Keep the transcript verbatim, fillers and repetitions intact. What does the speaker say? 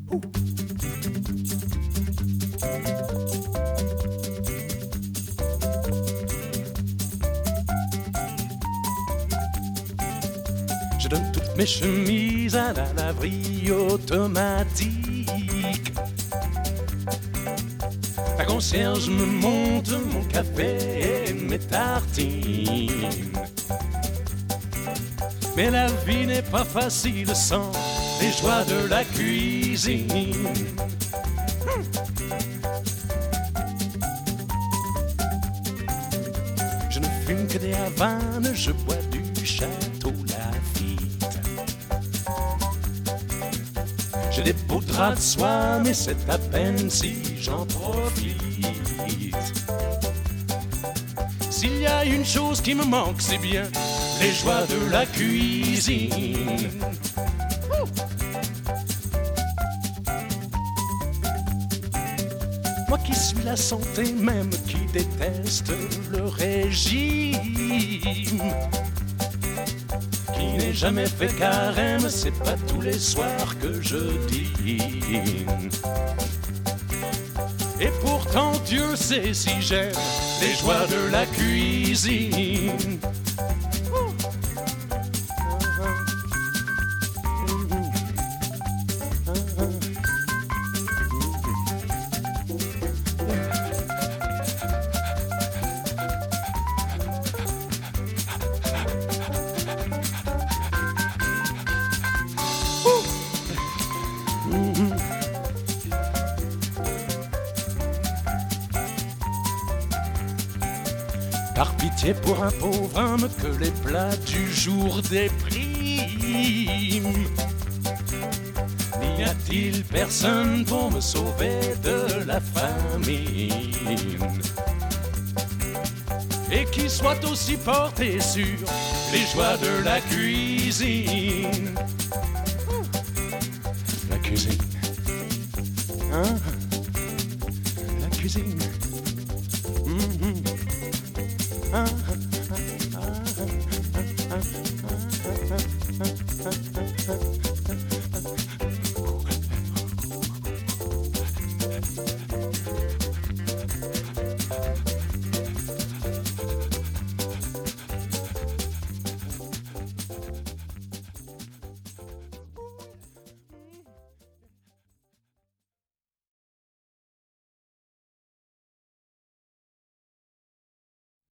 Je donne toutes mes chemises à la laverie automatique. La concierge me monte mon café et mes tartines. Mais la vie n'est pas facile sans les joies de la cuisine. Je ne fume que des Havanes, je bois du Château Lafite. J'ai des beaux draps de soie, mais c'est à peine si j'en profite. S'il y a une chose qui me manque, c'est bien les joies de la cuisine. Moi qui suis la santé même, qui déteste le régime, qui n'ai jamais fait carême, c'est pas tous les soirs que je dîne. Et pourtant Dieu sait si j'aime les joies de la cuisine. Par pitié pour un pauvre homme que les plats du jour dépriment. N'y a-t-il personne pour me sauver de la famine et qui soit aussi porté sur les joies de la cuisine? La cuisine, hein? La cuisine.